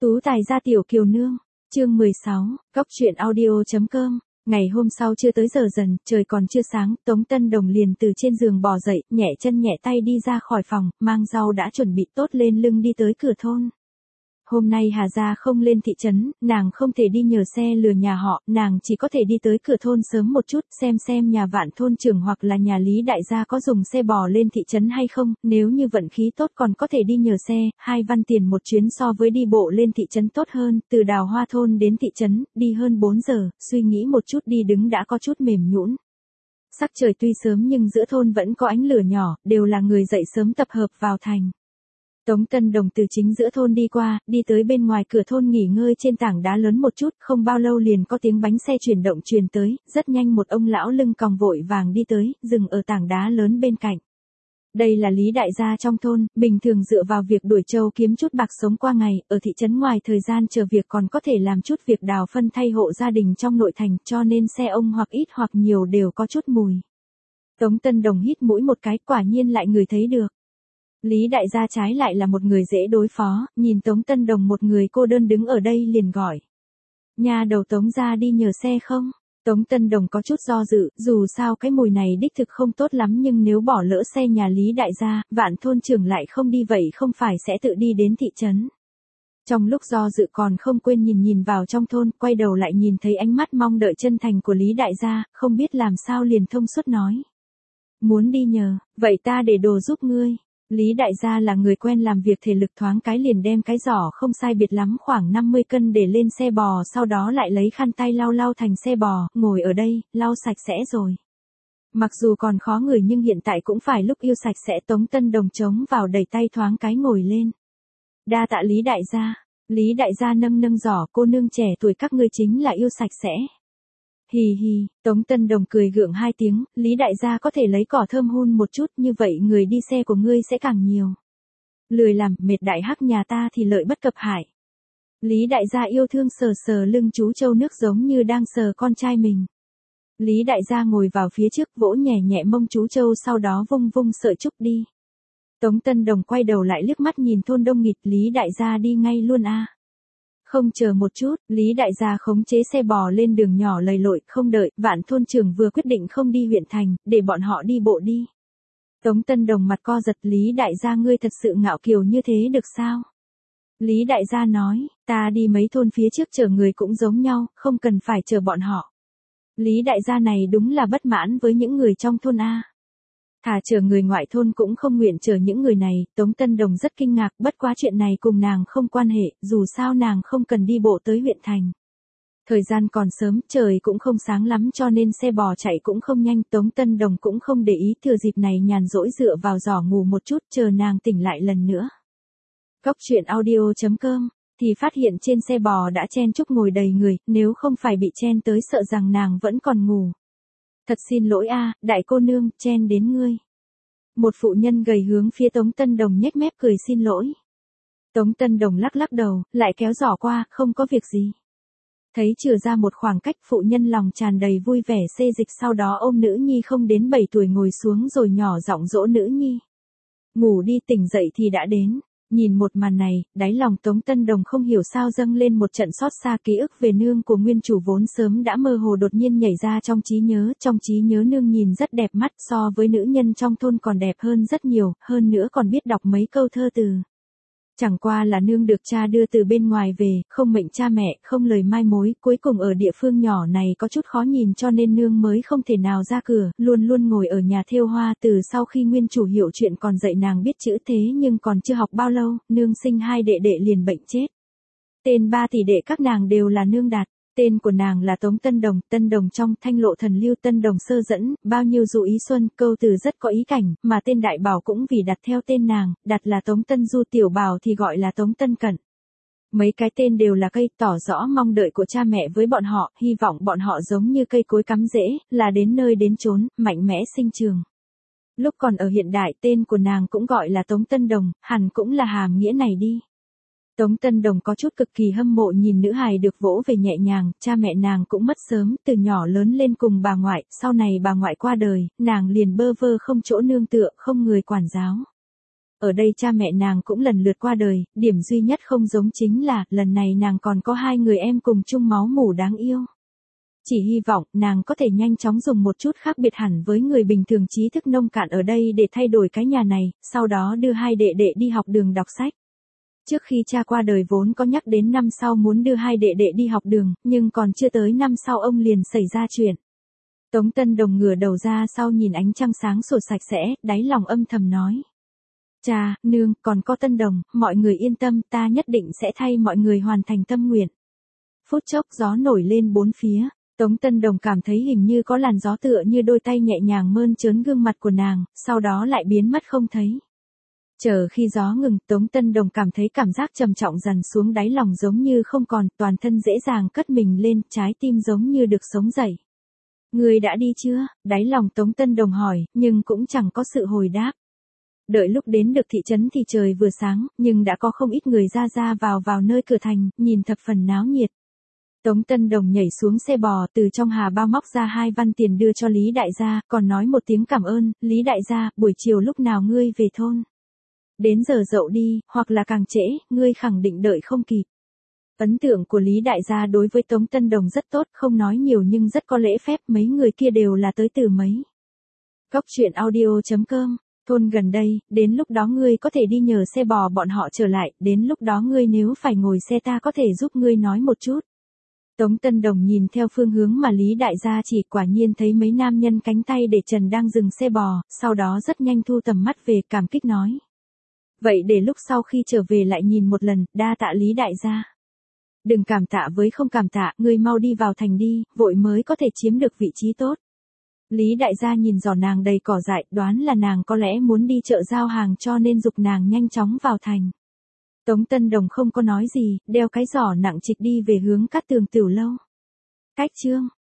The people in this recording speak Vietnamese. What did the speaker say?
Tú tài gia tiểu kiều nương, chương 16, Cóc truyện audio.com. Ngày hôm sau chưa tới giờ dần, trời còn chưa sáng, Tống Tân Đồng liền từ trên giường bò dậy, nhẹ chân nhẹ tay đi ra khỏi phòng, mang rau đã chuẩn bị tốt lên lưng đi tới cửa thôn. Hôm nay Hà Gia không lên thị trấn, nàng không thể đi nhờ xe lừa nhà họ, nàng chỉ có thể đi tới cửa thôn sớm một chút, xem nhà Vạn thôn trưởng hoặc là nhà Lý đại gia có dùng xe bò lên thị trấn hay không, nếu như vận khí tốt còn có thể đi nhờ xe, 2 văn tiền một chuyến so với đi bộ lên thị trấn tốt hơn, từ Đào Hoa thôn đến thị trấn, đi hơn 4 giờ, suy nghĩ một chút đi đứng đã có chút mềm nhũn. Sắc trời tuy sớm nhưng giữa thôn vẫn có ánh lửa nhỏ, đều là người dậy sớm tập hợp vào thành. Tống Tân Đồng từ chính giữa thôn đi qua, đi tới bên ngoài cửa thôn nghỉ ngơi trên tảng đá lớn một chút, không bao lâu liền có tiếng bánh xe chuyển động truyền tới, rất nhanh một ông lão lưng còng vội vàng đi tới, dừng ở tảng đá lớn bên cạnh. Đây là Lý đại gia trong thôn, bình thường dựa vào việc đuổi trâu kiếm chút bạc sống qua ngày, ở thị trấn ngoài thời gian chờ việc còn có thể làm chút việc đào phân thay hộ gia đình trong nội thành, cho nên xe ông hoặc ít hoặc nhiều đều có chút mùi. Tống Tân Đồng hít mũi một cái, quả nhiên lại người thấy được. Lý đại gia trái lại là một người dễ đối phó, nhìn Tống Tân Đồng một người cô đơn đứng ở đây liền gọi. Nhà đầu Tống gia đi nhờ xe không? Tống Tân Đồng có chút do dự, dù sao cái mùi này đích thực không tốt lắm nhưng nếu bỏ lỡ xe nhà Lý đại gia, Vạn thôn trưởng lại không đi vậy không phải sẽ tự đi đến thị trấn. Trong lúc do dự còn không quên nhìn vào trong thôn, quay đầu lại nhìn thấy ánh mắt mong đợi chân thành của Lý đại gia, không biết làm sao liền thông suốt nói. Muốn đi nhờ, vậy ta để đồ giúp ngươi. Lý đại gia là người quen làm việc thể lực thoáng cái liền đem cái giỏ không sai biệt lắm khoảng 50 cân để lên xe bò, sau đó lại lấy khăn tay lau thành xe bò, ngồi ở đây, lau sạch sẽ rồi. Mặc dù còn khó người nhưng hiện tại cũng phải lúc yêu sạch sẽ. Tống Tân Đồng chống vào đẩy tay thoáng cái ngồi lên. Đa tạ Lý đại gia. Lý đại gia nâng giỏ, cô nương trẻ tuổi các ngươi chính là yêu sạch sẽ. Hì hì, Tống Tân Đồng cười gượng 2 tiếng, Lý đại gia có thể lấy cỏ thơm hun một chút, như vậy người đi xe của ngươi sẽ càng nhiều. Lười làm, mệt đại hắc nhà ta thì lợi bất cập hại. Lý đại gia yêu thương sờ lưng chú trâu nước giống như đang sờ con trai mình. Lý đại gia ngồi vào phía trước vỗ nhẹ mông chú trâu, sau đó vung sợi trúc đi. Tống Tân Đồng quay đầu lại liếc mắt nhìn thôn đông nghịt, Lý đại gia đi ngay luôn a. Không chờ một chút, Lý đại gia khống chế xe bò lên đường nhỏ lầy lội, không đợi, Vạn thôn trưởng vừa quyết định không đi huyện thành, để bọn họ đi bộ đi. Tống Tân Đồng mặt co giật, Lý đại gia ngươi thật sự ngạo kiều như thế được sao? Lý đại gia nói, ta đi mấy thôn phía trước chở người cũng giống nhau, không cần phải chờ bọn họ. Lý đại gia này đúng là bất mãn với những người trong thôn A. Thà chờ người ngoại thôn cũng không nguyện chờ những người này. Tống Tân Đồng rất kinh ngạc, bất quá chuyện này cùng nàng không quan hệ, dù sao nàng không cần đi bộ tới huyện thành. Thời gian còn sớm, trời cũng không sáng lắm cho nên xe bò chạy cũng không nhanh. Tống Tân Đồng cũng không để ý, thừa dịp này nhàn rỗi dựa vào giỏ ngủ một chút, chờ nàng tỉnh lại lần nữa. Cóc truyện audio.com thì phát hiện trên xe bò đã chen chúc ngồi đầy người, nếu không phải bị chen tới sợ rằng nàng vẫn còn ngủ. Thật xin lỗi a, đại cô nương, chen đến ngươi. Một phụ nhân gầy hướng phía Tống Tân Đồng nhếch mép cười xin lỗi. Tống Tân Đồng lắc đầu, lại kéo giỏ qua, không có việc gì. Thấy chừa ra một khoảng cách, phụ nhân lòng tràn đầy vui vẻ xê dịch, sau đó ôm nữ nhi không đến 7 tuổi ngồi xuống rồi nhỏ giọng dỗ nữ nhi. Ngủ đi, tỉnh dậy thì đã đến. Nhìn một màn này, đáy lòng Tống Tân Đồng không hiểu sao dâng lên một trận xót xa, ký ức về nương của nguyên chủ vốn sớm đã mơ hồ đột nhiên nhảy ra trong trí nhớ nương nhìn rất đẹp mắt, so với nữ nhân trong thôn còn đẹp hơn rất nhiều, hơn nữa còn biết đọc mấy câu thơ từ. Chẳng qua là nương được cha đưa từ bên ngoài về, không mệnh cha mẹ, không lời mai mối, cuối cùng ở địa phương nhỏ này có chút khó nhìn cho nên nương mới không thể nào ra cửa, luôn ngồi ở nhà thêu hoa. Từ sau khi nguyên chủ hiểu chuyện còn dạy nàng biết chữ, thế nhưng còn chưa học bao lâu, nương sinh 2 đệ đệ liền bệnh chết. Tên 3 tỷ đệ các nàng đều là nương đặt. Tên của nàng là Tống Tân Đồng trong Thanh Lộ Thần Lưu, Tân Đồng sơ dẫn, bao nhiêu dụ ý xuân, câu từ rất có ý cảnh, mà tên đại bảo cũng vì đặt theo tên nàng, đặt là Tống Tân Du, tiểu bảo thì gọi là Tống Tân Cẩn. Mấy cái tên đều là cây, tỏ rõ mong đợi của cha mẹ với bọn họ, hy vọng bọn họ giống như cây cối cắm rễ, là đến nơi đến chốn, mạnh mẽ sinh trường. Lúc còn ở hiện đại, tên của nàng cũng gọi là Tống Tân Đồng, hẳn cũng là hàm nghĩa này đi. Tống Tân Đồng có chút cực kỳ hâm mộ nhìn nữ hài được vỗ về nhẹ nhàng, cha mẹ nàng cũng mất sớm, từ nhỏ lớn lên cùng bà ngoại, sau này bà ngoại qua đời, nàng liền bơ vơ không chỗ nương tựa, không người quản giáo. Ở đây cha mẹ nàng cũng lần lượt qua đời, điểm duy nhất không giống chính là, lần này nàng còn có 2 người em cùng chung máu mủ đáng yêu. Chỉ hy vọng, nàng có thể nhanh chóng dùng một chút khác biệt hẳn với người bình thường trí thức nông cạn ở đây để thay đổi cái nhà này, sau đó đưa 2 đệ đệ đi học đường đọc sách. Trước khi cha qua đời vốn có nhắc đến năm sau muốn đưa 2 đệ đệ đi học đường, nhưng còn chưa tới năm sau ông liền xảy ra chuyện. Tống Tân Đồng ngửa đầu ra sau nhìn ánh trăng sáng sủa sạch sẽ, đáy lòng âm thầm nói. Cha, nương, còn có Tân Đồng, mọi người yên tâm, ta nhất định sẽ thay mọi người hoàn thành tâm nguyện. Phút chốc gió nổi lên bốn phía, Tống Tân Đồng cảm thấy hình như có làn gió tựa như đôi tay nhẹ nhàng mơn trớn gương mặt của nàng, sau đó lại biến mất không thấy. Chờ khi gió ngừng, Tống Tân Đồng cảm thấy cảm giác trầm trọng dần xuống đáy lòng giống như không còn, toàn thân dễ dàng cất mình lên, trái tim giống như được sống dậy. Người đã đi chưa? Đáy lòng Tống Tân Đồng hỏi, nhưng cũng chẳng có sự hồi đáp. Đợi lúc đến được thị trấn thì trời vừa sáng, nhưng đã có không ít người ra vào nơi cửa thành, nhìn thập phần náo nhiệt. Tống Tân Đồng nhảy xuống xe bò, từ trong hà bao móc ra 2 văn tiền đưa cho Lý Đại gia, còn nói một tiếng cảm ơn. Lý Đại gia, buổi chiều lúc nào ngươi về thôn? Đến giờ dậu đi, hoặc là càng trễ, ngươi khẳng định đợi không kịp. Ấn tượng của Lý Đại gia đối với Tống Tân Đồng rất tốt, không nói nhiều nhưng rất có lễ phép, mấy người kia đều là tới từ mấy. Góc truyện audio.com, thôn gần đây, đến lúc đó ngươi có thể đi nhờ xe bò bọn họ trở lại, đến lúc đó ngươi nếu phải ngồi xe ta có thể giúp ngươi nói một chút. Tống Tân Đồng nhìn theo phương hướng mà Lý Đại gia chỉ, quả nhiên thấy mấy nam nhân cánh tay để trần đang dừng xe bò, sau đó rất nhanh thu tầm mắt về, cảm kích nói. Vậy để lúc sau khi trở về lại nhìn một lần, đa tạ Lý Đại gia. Đừng cảm tạ với không cảm tạ, ngươi mau đi vào thành đi, vội mới có thể chiếm được vị trí tốt. Lý Đại gia nhìn giỏ nàng đầy cỏ dại, đoán là nàng có lẽ muốn đi chợ giao hàng cho nên giục nàng nhanh chóng vào thành. Tống Tân Đồng không có nói gì, đeo cái giỏ nặng trịch đi về hướng Cát Tường Tiểu lâu. Cách chương